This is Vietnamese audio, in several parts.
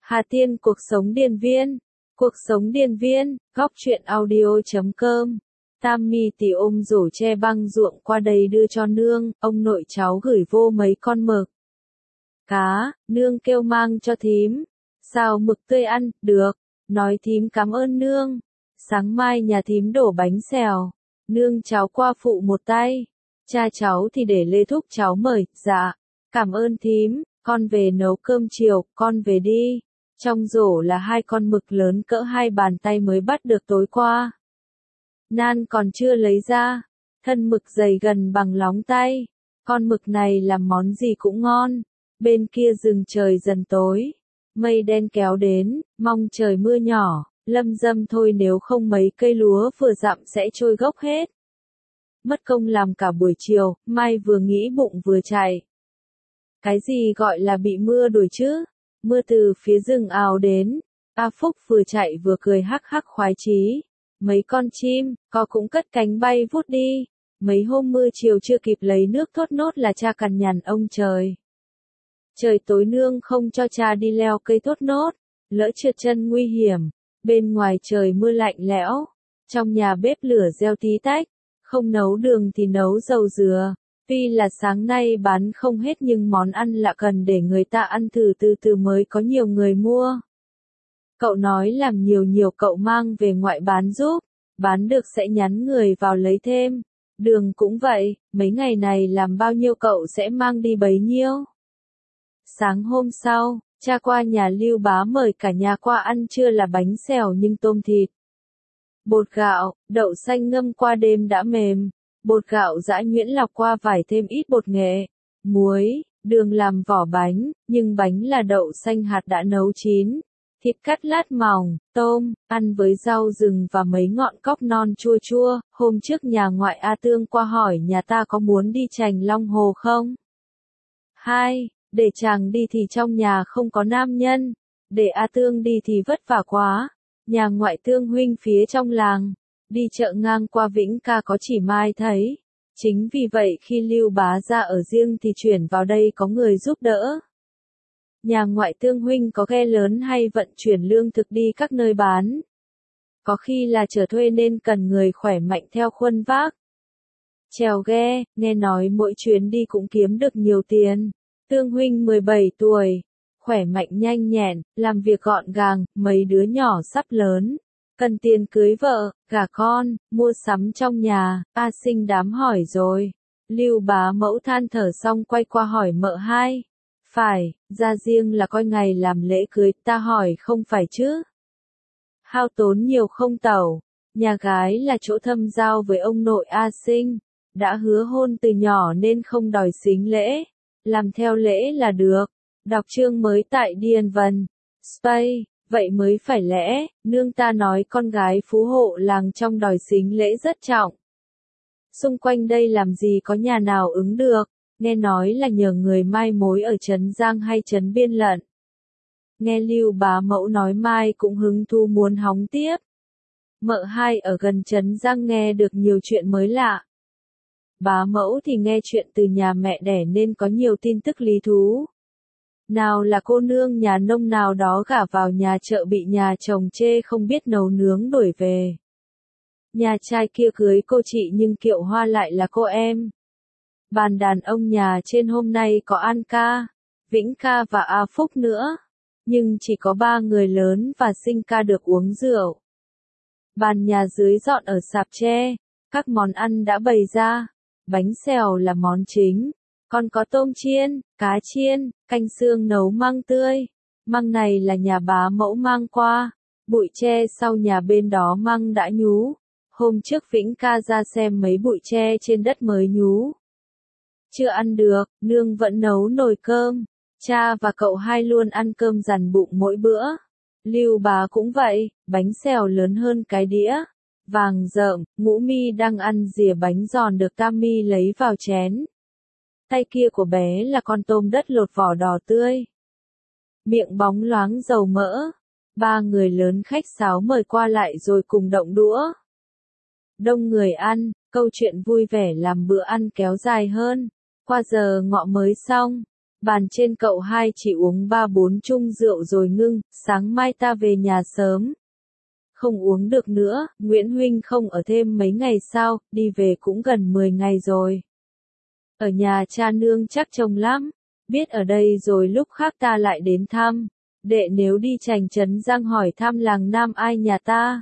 Hà Tiên cuộc sống điền viên. Cuộc sống điền viên, góc truyện audio.com. Tam mi tỉ ôm rổ tre băng ruộng qua đây đưa cho nương, ông nội cháu gửi vô mấy con mực. Cá, nương kêu mang cho thím. Sao mực tươi ăn, được. Nói thím cảm ơn nương. Sáng mai nhà thím đổ bánh xèo. Nương cháu qua phụ một tay. Cha cháu thì để Lê Thúc cháu mời, dạ. Cảm ơn thím, con về nấu cơm chiều, con về đi. Trong rổ là 2 con mực lớn cỡ 2 bàn tay mới bắt được tối qua. Nan còn chưa lấy ra. Thân mực dày gần bằng lóng tay. Con mực này làm món gì cũng ngon. Bên kia rừng trời dần tối. Mây đen kéo đến, mong trời mưa nhỏ, lâm dâm thôi nếu không mấy cây lúa vừa dặm sẽ trôi gốc hết. Mất công làm cả buổi chiều, Mai vừa nghĩ bụng vừa chạy. Cái gì gọi là bị mưa đuổi chứ? Mưa từ phía rừng ào đến. A Phúc vừa chạy vừa cười hắc hắc khoái chí. Mấy con chim, có cũng cất cánh bay vút đi. Mấy hôm mưa chiều chưa kịp lấy nước thốt nốt là cha cằn nhằn ông trời. Trời tối nương không cho cha đi leo cây thốt nốt, lỡ trượt chân nguy hiểm. Bên ngoài trời mưa lạnh lẽo, trong nhà bếp lửa reo tí tách, không nấu đường thì nấu dầu dừa. Tuy là sáng nay bán không hết nhưng món ăn lạ cần để người ta ăn thử từ từ mới có nhiều người mua. Cậu nói làm nhiều cậu mang về ngoại bán giúp, bán được sẽ nhắn người vào lấy thêm. Đường cũng vậy, mấy ngày này làm bao nhiêu cậu sẽ mang đi bấy nhiêu. Sáng hôm sau, cha qua nhà Lưu Bá mời cả nhà qua ăn trưa là bánh xèo nhưng tôm thịt. Bột gạo, đậu xanh ngâm qua đêm đã mềm. Bột gạo giã nhuyễn lọc qua vải thêm ít bột nghệ, muối, đường làm vỏ bánh, nhưng bánh là đậu xanh hạt đã nấu chín. Thịt cắt lát mỏng, tôm, ăn với rau rừng và mấy ngọn cóc non chua chua. Hôm trước nhà ngoại A Tương qua hỏi nhà ta có muốn đi Trành Long Hồ không? 2. Để chàng đi thì trong nhà không có nam nhân. Để A Tương đi thì vất vả quá. Nhà ngoại Tương huynh phía trong làng. Đi chợ ngang qua Vĩnh Ca có chỉ Mai thấy. Chính vì vậy khi Lưu Bá ra ở riêng thì chuyển vào đây có người giúp đỡ. Nhà ngoại Tương huynh có ghe lớn hay vận chuyển lương thực đi các nơi bán. Có khi là chở thuê nên cần người khỏe mạnh theo khuân vác. Chèo ghe, nghe nói mỗi chuyến đi cũng kiếm được nhiều tiền. Tương huynh 17 tuổi, khỏe mạnh nhanh nhẹn, làm việc gọn gàng, mấy đứa nhỏ sắp lớn. Cần tiền cưới vợ, gả con, mua sắm trong nhà. A Sinh đám hỏi rồi. Lưu Bá mẫu than thở xong quay qua hỏi mợ hai. Phải, ra riêng là coi ngày làm lễ cưới, ta hỏi không phải chứ. Hao tốn nhiều không tẩu. Nhà gái là chỗ thâm giao với ông nội A Sinh. Đã hứa hôn từ nhỏ nên không đòi xính lễ. Làm theo lễ là được. Đọc chương mới tại Điền Vân. Spay. Vậy mới phải lẽ, nương ta nói con gái phú hộ làng trong đòi xính lễ rất trọng. Xung quanh đây làm gì có nhà nào ứng được, nghe nói là nhờ người mai mối ở Trấn Giang hay Trấn Biên lận. Nghe Lưu Bá mẫu nói Mai cũng hứng thú muốn hóng tiếp. Mợ hai ở gần Trấn Giang nghe được nhiều chuyện mới lạ. Bá mẫu thì nghe chuyện từ nhà mẹ đẻ nên có nhiều tin tức lý thú. Nào là cô nương nhà nông nào đó gả vào nhà chợ bị nhà chồng chê không biết nấu nướng đuổi về. Nhà trai kia cưới cô chị nhưng Kiệu Hoa lại là cô em. Bàn đàn ông nhà trên hôm nay có An Ca, Vĩnh Ca và A Phúc nữa. Nhưng chỉ có 3 người lớn và Sinh Ca được uống rượu. Bàn nhà dưới dọn ở sạp tre, các món ăn đã bày ra. Bánh xèo là món chính. Còn có tôm chiên, cá chiên, canh xương nấu măng tươi. Măng này là nhà bá mẫu mang qua. Bụi tre sau nhà bên đó măng đã nhú. Hôm trước Vĩnh Ca ra xem mấy bụi tre trên đất mới nhú. Chưa ăn được, nương vẫn nấu nồi cơm. Cha và cậu hai luôn ăn cơm dằn bụng mỗi bữa. Lưu Bá cũng vậy, bánh xèo lớn hơn cái đĩa. Vàng rợm, Ngũ Mi đang ăn dìa bánh giòn được Tam Mi lấy vào chén. Tay kia của bé là con tôm đất lột vỏ đỏ tươi. Miệng bóng loáng dầu mỡ. 3 người lớn khách sáo mời qua lại rồi cùng động đũa. Đông người ăn, câu chuyện vui vẻ làm bữa ăn kéo dài hơn. Qua giờ ngọ mới xong. Bàn trên cậu hai chỉ uống 3-4 chung rượu rồi ngưng, sáng mai ta về nhà sớm. Không uống được nữa, Nguyễn Huynh không ở thêm mấy ngày sao, đi về cũng gần 10 ngày rồi. Ở nhà cha nương chắc trông lắm, biết ở đây rồi lúc khác ta lại đến thăm. Đệ nếu đi Trành Trấn Giang hỏi thăm làng Nam Ai nhà ta.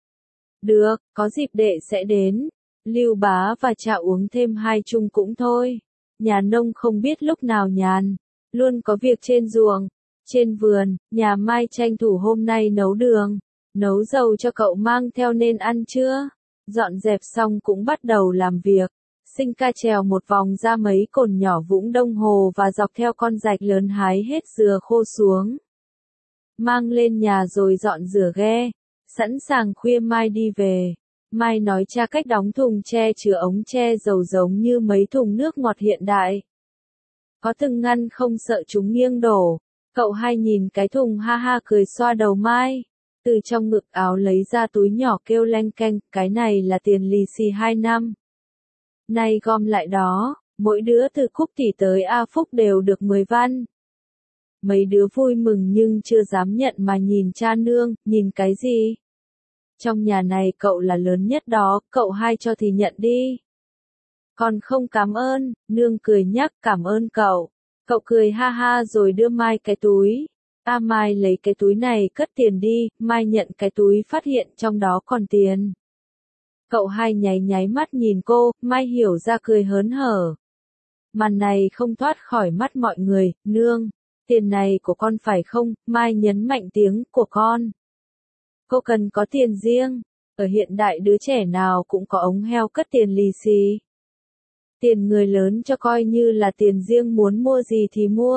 Được, có dịp đệ sẽ đến. Lưu Bá và cha uống thêm 2 chung cũng thôi. Nhà nông không biết lúc nào nhàn, luôn có việc trên ruộng, trên vườn, nhà Mai tranh thủ hôm nay nấu đường, nấu dầu cho cậu mang theo nên ăn chưa? Dọn dẹp xong cũng bắt đầu làm việc. Sinh ca trèo một vòng ra mấy cồn nhỏ Vũng Đông Hồ và dọc theo con rạch lớn hái hết dừa khô xuống. Mang lên nhà rồi dọn rửa ghe, sẵn sàng khuya mai đi về. Mai nói cha cách đóng thùng tre chứa ống tre dầu giống như mấy thùng nước ngọt hiện đại. Có từng ngăn không sợ chúng nghiêng đổ. Cậu hai nhìn cái thùng ha ha cười xoa đầu Mai. Từ trong ngực áo lấy ra túi nhỏ kêu leng keng, cái này là tiền lì xì 2 năm. Này gom lại đó, mỗi đứa từ Cúc tỷ tới A Phúc đều được 10 văn. Mấy đứa vui mừng nhưng chưa dám nhận mà nhìn cha nương, nhìn cái gì? Trong nhà này cậu là lớn nhất đó, cậu hai cho thì nhận đi. Còn không cảm ơn, nương cười nhắc cảm ơn cậu. Cậu cười ha ha rồi đưa Mai cái túi. Mai lấy cái túi này cất tiền đi, Mai nhận cái túi phát hiện trong đó còn tiền. Cậu hai nháy nháy mắt nhìn cô, Mai hiểu ra cười hớn hở. Màn này không thoát khỏi mắt mọi người, nương, tiền này của con phải không? Mai nhấn mạnh tiếng của con. Cô cần có tiền riêng, ở hiện đại đứa trẻ nào cũng có ống heo cất tiền lì xì. Tiền người lớn cho coi như là tiền riêng muốn mua gì thì mua.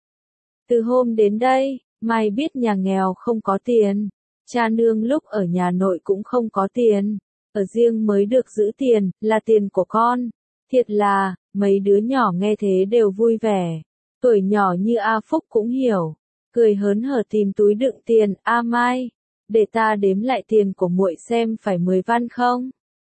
Từ hôm đến đây, Mai biết nhà nghèo không có tiền, cha nương lúc ở nhà nội cũng không có tiền, ở riêng mới được giữ tiền, là tiền của con. Thiệt là, mấy đứa nhỏ nghe thế đều vui vẻ, tuổi nhỏ như A Phúc cũng hiểu, cười hớn hở tìm túi đựng tiền, Mai, để ta đếm lại tiền của muội xem phải 10 văn không?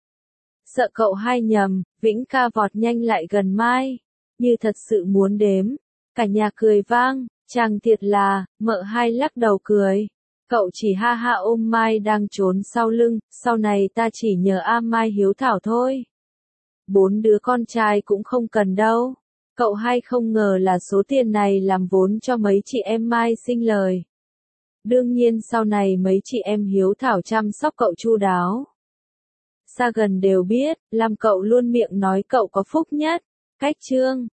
Sợ cậu hai nhầm, Vĩnh ca vọt nhanh lại gần Mai, như thật sự muốn đếm, cả nhà cười vang, chàng thiệt là, mợ hai lắc đầu cười. Cậu chỉ ha ha ôm Mai đang trốn sau lưng, sau này ta chỉ nhờ Mai hiếu thảo thôi. 4 đứa con trai cũng không cần đâu. Cậu hai không ngờ là số tiền này làm vốn cho mấy chị em Mai sinh lời. Đương nhiên sau này mấy chị em hiếu thảo chăm sóc cậu chu đáo. Xa gần đều biết, làm cậu luôn miệng nói cậu có phúc nhất. Cách chương